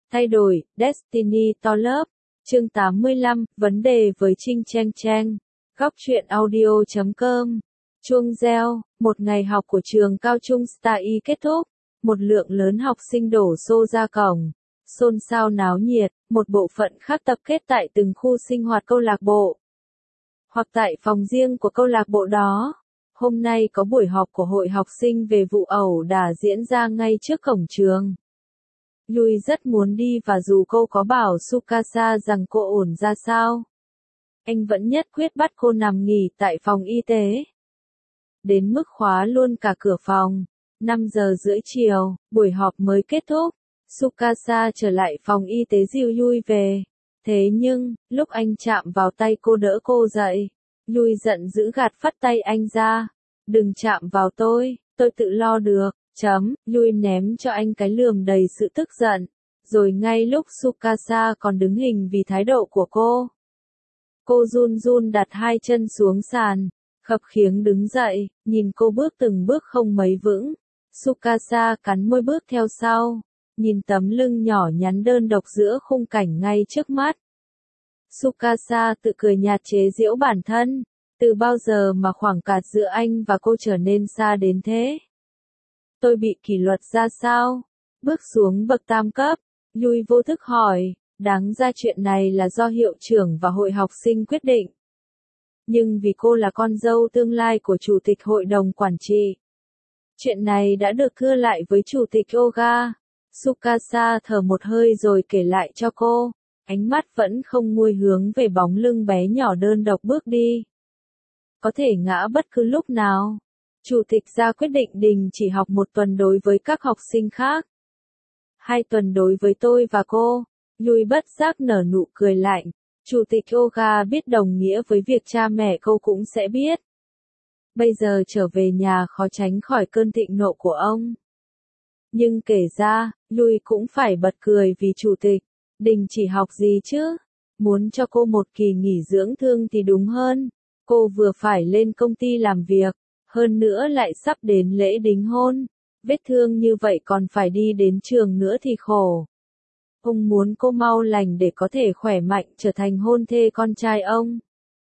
Thay đổi, Destiny to Love, chương 85, vấn đề với Trinh Cheng Cheng, góc truyện audio.com, chuông reo, một ngày học của trường cao trung Star Y kết thúc, một lượng lớn học sinh đổ xô ra cổng, xôn xao náo nhiệt, một bộ phận khác tập kết tại từng khu sinh hoạt câu lạc bộ, hoặc tại phòng riêng của câu lạc bộ đó. Hôm nay có buổi họp của hội học sinh về vụ ẩu đả diễn ra ngay trước cổng trường. Yui rất muốn đi và dù cô có bảo Tsukasa rằng cô ổn ra sao, anh vẫn nhất quyết bắt cô nằm nghỉ tại phòng y tế. Đến mức khóa luôn cả cửa phòng. 5 giờ rưỡi chiều, buổi họp mới kết thúc. Tsukasa trở lại phòng y tế dìu Yui về. Thế nhưng, lúc anh chạm vào tay cô đỡ cô dậy, Yui giận dữ gạt phắt tay anh ra. Đừng chạm vào tôi tự lo được. Yui ném cho anh cái lườm đầy sự tức giận. Rồi ngay lúc Tsukasa còn đứng hình vì thái độ của cô run run đặt hai chân xuống sàn, khập khiễng đứng dậy, nhìn cô bước từng bước không mấy vững. Tsukasa cắn môi bước theo sau, nhìn tấm lưng nhỏ nhắn đơn độc giữa khung cảnh ngay trước mắt. Tsukasa tự cười nhạt chế giễu bản thân, từ bao giờ mà khoảng cách giữa anh và cô trở nên xa đến thế? Tôi bị kỷ luật ra sao? Bước xuống bậc tam cấp, Yui vô thức hỏi, đáng ra chuyện này là do hiệu trưởng và hội học sinh quyết định. Nhưng vì cô là con dâu tương lai của chủ tịch hội đồng quản trị, chuyện này đã được cưa lại với chủ tịch Oga. Tsukasa thở một hơi rồi kể lại cho cô, ánh mắt vẫn không nguôi hướng về bóng lưng bé nhỏ đơn độc bước đi. Có thể ngã bất cứ lúc nào. Chủ tịch ra quyết định đình chỉ học 1 tuần đối với các học sinh khác. 2 tuần đối với tôi và cô. Yui bất giác nở nụ cười lạnh. Chủ tịch Oga biết đồng nghĩa với việc cha mẹ cô cũng sẽ biết. Bây giờ trở về nhà khó tránh khỏi cơn thịnh nộ của ông. Nhưng kể ra, Yui cũng phải bật cười vì chủ tịch. Đình chỉ học gì chứ? Muốn cho cô một kỳ nghỉ dưỡng thương thì đúng hơn. Cô vừa phải lên công ty làm việc. Hơn nữa lại sắp đến lễ đính hôn. Vết thương như vậy còn phải đi đến trường nữa thì khổ. Ông muốn cô mau lành để có thể khỏe mạnh trở thành hôn thê con trai ông.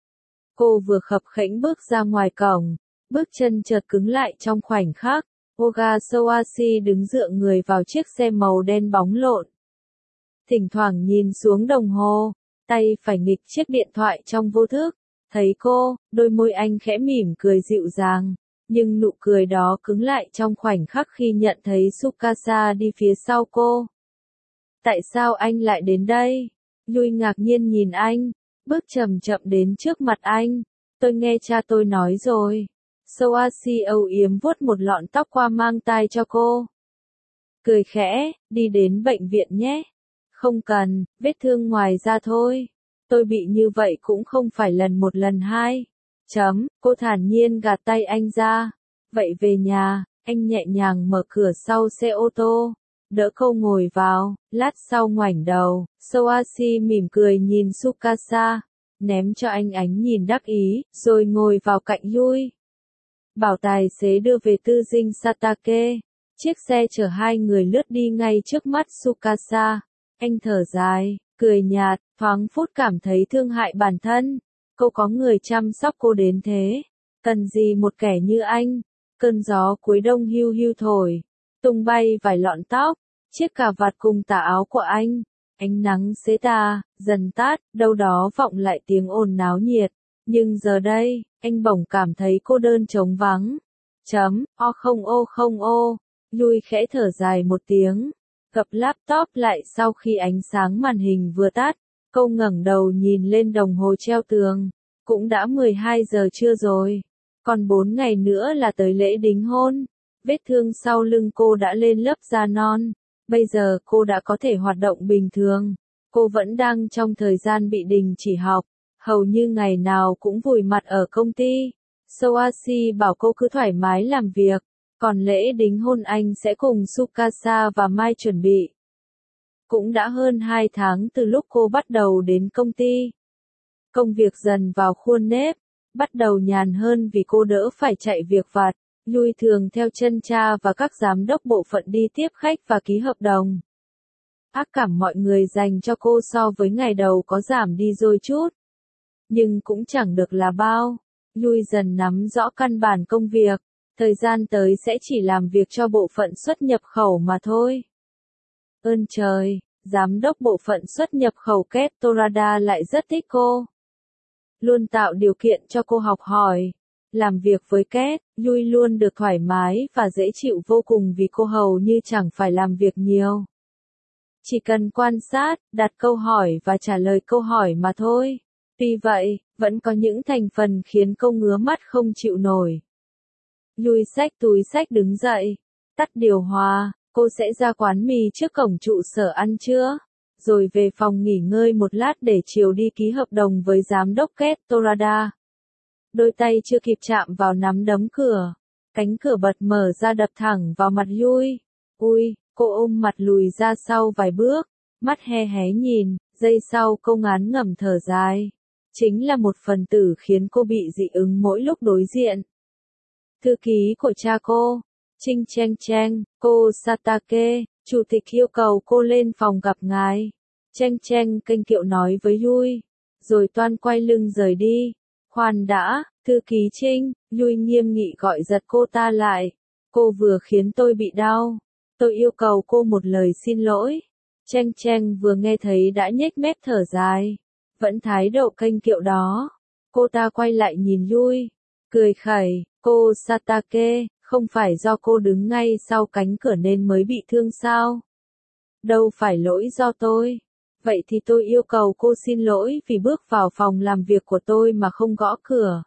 Cô vừa khập khểnh bước ra ngoài cổng. Bước chân chợt cứng lại trong khoảnh khắc. Oga Soashi đứng dựa người vào chiếc xe màu đen bóng lộn. Thỉnh thoảng nhìn xuống đồng hồ. Tay phải nghịch chiếc điện thoại trong vô thức. Thấy cô, đôi môi anh khẽ mỉm cười dịu dàng, nhưng nụ cười đó cứng lại trong khoảnh khắc khi nhận thấy Tsukasa đi phía sau cô. Tại sao anh lại đến đây? Yui ngạc nhiên nhìn anh, bước chậm chậm đến trước mặt anh. Tôi nghe cha tôi nói rồi. Soashi âu yếm vuốt một lọn tóc qua mang tai cho cô. Cười khẽ, đi đến bệnh viện nhé. Không cần, vết thương ngoài da thôi. Tôi bị như vậy cũng không phải lần 1 lần 2. Cô thản nhiên gạt tay anh ra. Vậy về nhà, anh nhẹ nhàng mở cửa sau xe ô tô. Đỡ cô ngồi vào, lát sau ngoảnh đầu. Soashi mỉm cười nhìn Tsukasa. Ném cho anh ánh nhìn đắc ý, rồi ngồi vào cạnh Yui. Bảo tài xế đưa về tư dinh Satake. Chiếc xe chở hai người lướt đi ngay trước mắt Tsukasa. Anh thở dài, cười nhạt, thoáng phút cảm thấy thương hại bản thân. Cô có người chăm sóc cô đến thế. Cần gì một kẻ như anh? Cơn gió cuối đông hiu hiu thổi. Tung bay vài lọn tóc. Chiếc cà vạt cùng tà áo của anh. Ánh nắng xế tà, dần tát, đâu đó vọng lại tiếng ồn náo nhiệt. Nhưng giờ đây, anh bỗng cảm thấy cô đơn trống vắng. Không ô. Yui khẽ thở dài một tiếng. Gập laptop lại sau khi ánh sáng màn hình vừa tắt. Cô ngẩng đầu nhìn lên đồng hồ treo tường. Cũng đã 12 giờ trưa rồi. Còn 4 ngày nữa là tới lễ đính hôn. Vết thương sau lưng cô đã lên lớp da non. Bây giờ cô đã có thể hoạt động bình thường. Cô vẫn đang trong thời gian bị đình chỉ học. Hầu như ngày nào cũng vùi mặt ở công ty. Soashi bảo cô cứ thoải mái làm việc. Còn lễ đính hôn anh sẽ cùng Tsukasa và Mai chuẩn bị. Cũng đã hơn 2 tháng từ lúc cô bắt đầu đến công ty. Công việc dần vào khuôn nếp, bắt đầu nhàn hơn vì cô đỡ phải chạy việc vặt. Yui thường theo chân cha và các giám đốc bộ phận đi tiếp khách và ký hợp đồng. Ác cảm mọi người dành cho cô so với ngày đầu có giảm đi đôi chút. Nhưng cũng chẳng được là bao. Yui dần nắm rõ căn bản công việc. Thời gian tới sẽ chỉ làm việc cho bộ phận xuất nhập khẩu mà thôi. Ơn trời, giám đốc bộ phận xuất nhập khẩu Kate Torada lại rất thích cô. Luôn tạo điều kiện cho cô học hỏi. Làm việc với Kate, Yui luôn được thoải mái và dễ chịu vô cùng vì cô hầu như chẳng phải làm việc nhiều. Chỉ cần quan sát, đặt câu hỏi và trả lời câu hỏi mà thôi. Tuy vậy, vẫn có những thành phần khiến cô ngứa mắt không chịu nổi. Yui xách túi xách đứng dậy, tắt điều hòa, cô sẽ ra quán mì trước cổng trụ sở ăn trưa, rồi về phòng nghỉ ngơi một lát để chiều đi ký hợp đồng với giám đốc Kate Torada. Đôi tay chưa kịp chạm vào nắm đấm cửa, cánh cửa bật mở ra đập thẳng vào mặt Yui. Ui, cô ôm mặt lùi ra sau vài bước, mắt hé hé nhìn, giây sau cô ngán ngẩm thở dài. Chính là một phần tử khiến cô bị dị ứng mỗi lúc đối diện. Thư ký của cha cô, Ching Cheng Cheng, cô Satake, chủ tịch yêu cầu cô lên phòng gặp ngài. Cheng Cheng kênh kiệu nói với Yui, rồi toan quay lưng rời đi. Khoan đã, thư ký Ching, Yui nghiêm nghị gọi giật cô ta lại. Cô vừa khiến tôi bị đau. Tôi yêu cầu cô một lời xin lỗi. Cheng Cheng vừa nghe thấy đã nhếch mép thở dài. Vẫn thái độ kênh kiệu đó. Cô ta quay lại nhìn Yui, cười khẩy, cô Satake, không phải do cô đứng ngay sau cánh cửa nên mới bị thương sao? Đâu phải lỗi do tôi. Vậy thì tôi yêu cầu cô xin lỗi vì bước vào phòng làm việc của tôi mà không gõ cửa.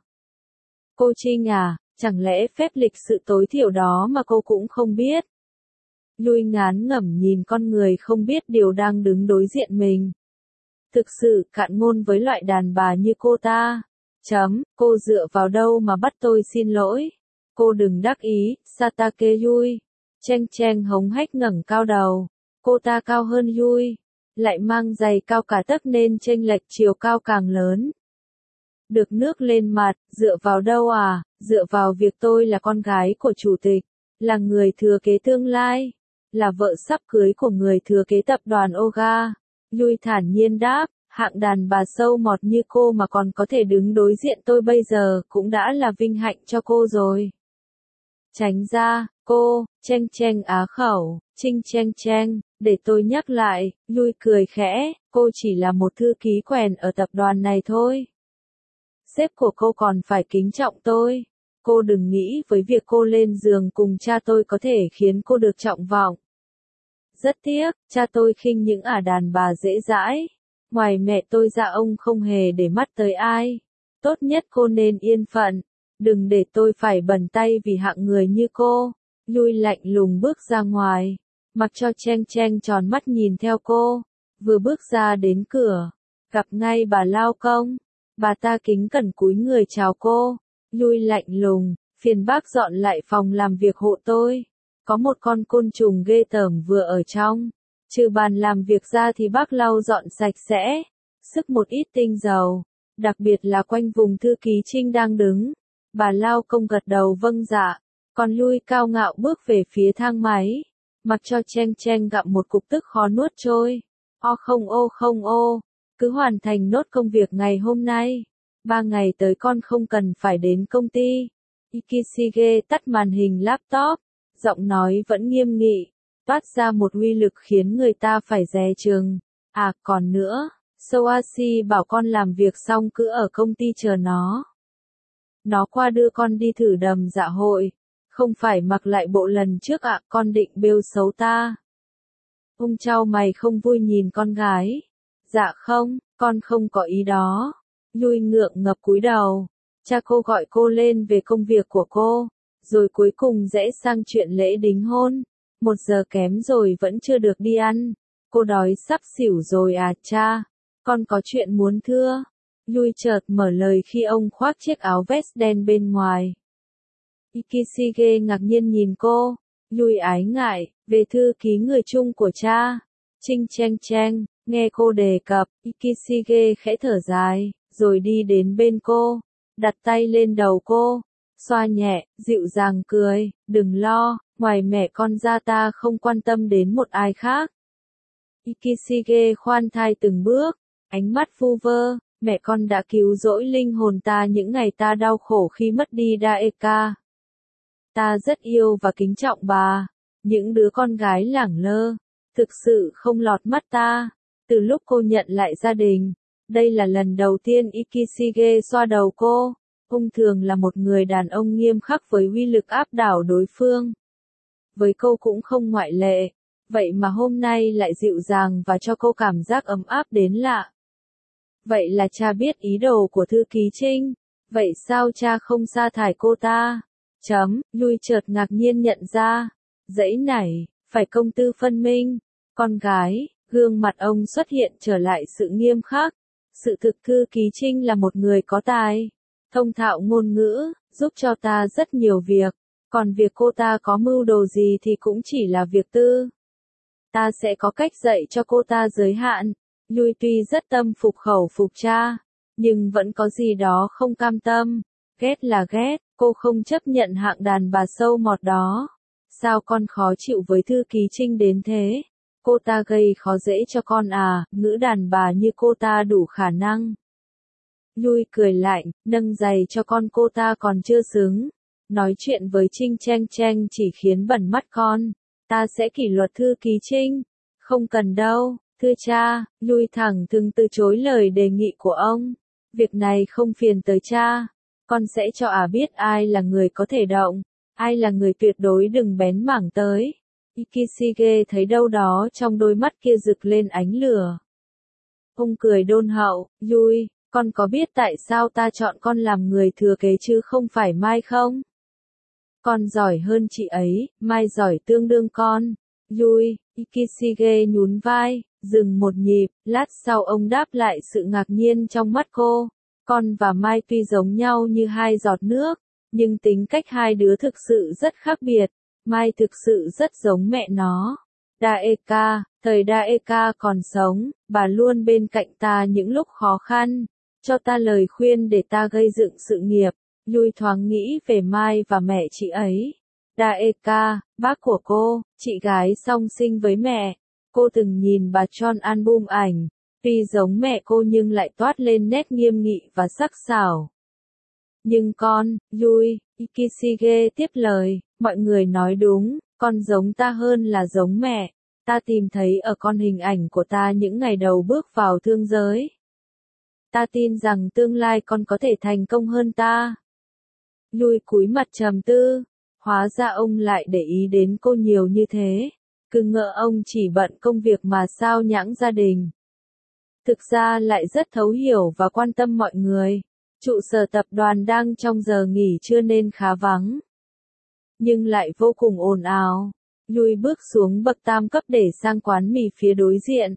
Cô Trinh à, chẳng lẽ phép lịch sự tối thiểu đó mà cô cũng không biết? Yui ngán ngẩm nhìn con người không biết điều đang đứng đối diện mình. Thực sự cạn ngôn với loại đàn bà như cô ta. Cô dựa vào đâu mà bắt tôi xin lỗi? Cô đừng đắc ý, Satake Yui. Cheng Cheng hống hách ngẩng cao đầu. Cô ta cao hơn Yui, lại mang giày cao cả tấc nên chênh lệch chiều cao càng lớn. Được nước lên mặt, dựa vào đâu à? Dựa vào việc tôi là con gái của chủ tịch, là người thừa kế tương lai, là vợ sắp cưới của người thừa kế tập đoàn Oga. Yui thản nhiên đáp, hạng đàn bà sâu mọt như cô mà còn có thể đứng đối diện tôi bây giờ cũng đã là vinh hạnh cho cô rồi. Tránh ra, cô, Cheng Cheng á khẩu, Ching Cheng Cheng, để tôi nhắc lại, Yui cười khẽ, cô chỉ là một thư ký quèn ở tập đoàn này thôi. Sếp của cô còn phải kính trọng tôi. Cô đừng nghĩ với việc cô lên giường cùng cha tôi có thể khiến cô được trọng vọng. Rất tiếc, cha tôi khinh những đàn bà dễ dãi. Ngoài mẹ tôi ra ông không hề để mắt tới ai. Tốt nhất cô nên yên phận. Đừng để tôi phải bẩn tay vì hạng người như cô. Yui lạnh lùng bước ra ngoài. Mặc cho Cheng Cheng tròn mắt nhìn theo cô. Vừa bước ra đến cửa, gặp ngay bà lao công. Bà ta kính cẩn cúi người chào cô. Yui lạnh lùng, phiền bác dọn lại phòng làm việc hộ tôi. Có một con côn trùng ghê tởm vừa ở trong. Trừ bàn làm việc ra thì bác lau dọn sạch sẽ. Sức một ít tinh dầu. Đặc biệt là quanh vùng thư ký Trinh đang đứng. Bà lao công gật đầu vâng dạ. Còn Yui cao ngạo bước về phía thang máy. Mặc cho Cheng Cheng gặm một cục tức khó nuốt trôi. Không ô. Cứ hoàn thành nốt công việc ngày hôm nay. 3 ngày tới con không cần phải đến công ty. Ikishige tắt màn hình laptop. Giọng nói vẫn nghiêm nghị. Toát ra một uy lực khiến người ta phải dè chừng. À còn nữa, Soashi bảo con làm việc xong cứ ở công ty chờ nó. Nó qua đưa con đi thử đầm dạ hội. Không phải mặc lại bộ lần trước ạ, con định bêu xấu ta. Ông chau mày không vui nhìn con gái. Dạ không, con không có ý đó. Yui ngượng ngập cúi đầu. Cha cô gọi cô lên về công việc của cô. Rồi cuối cùng rẽ sang chuyện lễ đính hôn. 1 giờ kém rồi vẫn chưa được đi ăn. Cô đói sắp xỉu rồi à cha. Con có chuyện muốn thưa. Yui chợt mở lời khi ông khoác chiếc áo vest đen bên ngoài. Ikishige ngạc nhiên nhìn cô. Yui ái ngại, về thư ký người chung của cha. Ching Cheng Cheng, nghe cô đề cập, Ikishige khẽ thở dài, rồi đi đến bên cô, đặt tay lên đầu cô, xoa nhẹ, dịu dàng cười, đừng lo, ngoài mẹ con ra ta không quan tâm đến một ai khác. Ikishige khoan thai từng bước, ánh mắt vu vơ, mẹ con đã cứu rỗi linh hồn ta những ngày ta đau khổ khi mất đi Daeka. Ta rất yêu và kính trọng bà. Những đứa con gái lẳng lơ, thực sự không lọt mắt ta. Từ lúc cô nhận lại gia đình, đây là lần đầu tiên Ikishige xoa đầu cô. Ông thường là một người đàn ông nghiêm khắc với uy lực áp đảo đối phương. Với cô cũng không ngoại lệ, vậy mà hôm nay lại dịu dàng và cho cô cảm giác ấm áp đến lạ. Vậy là cha biết ý đồ của Thư Ký Trinh, vậy sao cha không sa thải cô ta? Lui chợt ngạc nhiên nhận ra, dãy này, phải công tư phân minh. Con gái, gương mặt ông xuất hiện trở lại sự nghiêm khắc. Sự thực Thư Ký Trinh là một người có tài, thông thạo ngôn ngữ, giúp cho ta rất nhiều việc. Còn việc cô ta có mưu đồ gì thì cũng chỉ là việc tư. Ta sẽ có cách dạy cho cô ta giới hạn. Lui tuy rất tâm phục khẩu phục cha, nhưng vẫn có gì đó không cam tâm. Ghét là ghét, cô không chấp nhận hạng đàn bà sâu mọt đó. Sao con khó chịu với Thư Ký Trinh đến thế? Cô ta gây khó dễ cho con à, ngữ đàn bà như cô ta đủ khả năng. Lui cười lạnh, nâng giày cho con cô ta còn chưa xứng. Nói chuyện với Trinh Cheng Cheng chỉ khiến bẩn mắt con. Ta sẽ kỷ luật Thư Ký Trinh. Không cần đâu, thưa cha, Lui thẳng thừng từ chối lời đề nghị của ông. Việc này không phiền tới cha. Con sẽ cho biết ai là người có thể động, ai là người tuyệt đối đừng bén mảng tới. Ikishige thấy đâu đó trong đôi mắt kia rực lên ánh lửa. Ông cười đôn hậu, Lui, con có biết tại sao ta chọn con làm người thừa kế chứ không phải Mai không? Con giỏi hơn chị ấy, Mai giỏi tương đương con. Lui, Ikishige nhún vai, dừng một nhịp, lát sau ông đáp lại sự ngạc nhiên trong mắt cô. Con và Mai tuy giống nhau như hai giọt nước, nhưng tính cách hai đứa thực sự rất khác biệt. Mai thực sự rất giống mẹ nó. Daeka, thời Daeka còn sống, bà luôn bên cạnh ta những lúc khó khăn, cho ta lời khuyên để ta gây dựng sự nghiệp. Lui thoáng nghĩ về Mai và mẹ chị ấy. Daeka, bác của cô, chị gái song sinh với mẹ. Cô từng nhìn bà John album ảnh. Tuy giống mẹ cô nhưng lại toát lên nét nghiêm nghị và sắc sảo. Nhưng con, Lui, Ikishige tiếp lời, mọi người nói đúng, con giống ta hơn là giống mẹ. Ta tìm thấy ở con hình ảnh của ta những ngày đầu bước vào thương giới. Ta tin rằng tương lai con có thể thành công hơn ta. Lui cúi mặt trầm tư, hóa ra ông lại để ý đến cô nhiều như thế. Cứ ngỡ ông chỉ bận công việc mà sao nhãng gia đình. Thực ra lại rất thấu hiểu và quan tâm mọi người. Trụ sở tập đoàn đang trong giờ nghỉ trưa nên khá vắng. Nhưng lại vô cùng ồn ào. Lui bước xuống bậc tam cấp để sang quán mì phía đối diện.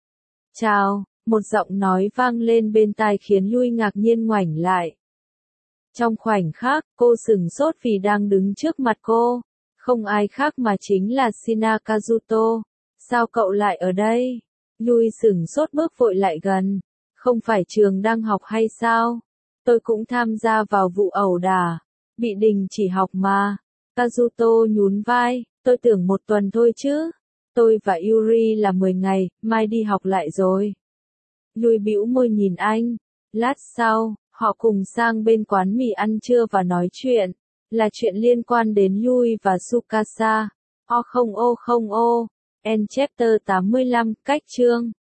Chào, một giọng nói vang lên bên tai khiến Lui ngạc nhiên ngoảnh lại. Trong khoảnh khắc, cô sửng sốt vì đang đứng trước mặt cô. Không ai khác mà chính là Shina Kazuto. Sao cậu lại ở đây? Lui sửng sốt bước vội lại gần. Không phải trường đang học hay sao? Tôi cũng tham gia vào vụ ẩu đả. Bị đình chỉ học mà. Kazuto nhún vai. Tôi tưởng 1 tuần thôi chứ. Tôi và Yuri là 10 ngày, mai đi học lại rồi. Lui bĩu môi nhìn anh. Lát sau, họ cùng sang bên quán mì ăn trưa và nói chuyện. Là chuyện liên quan đến Lui và Tsukasa. End chapter 85, cách chương.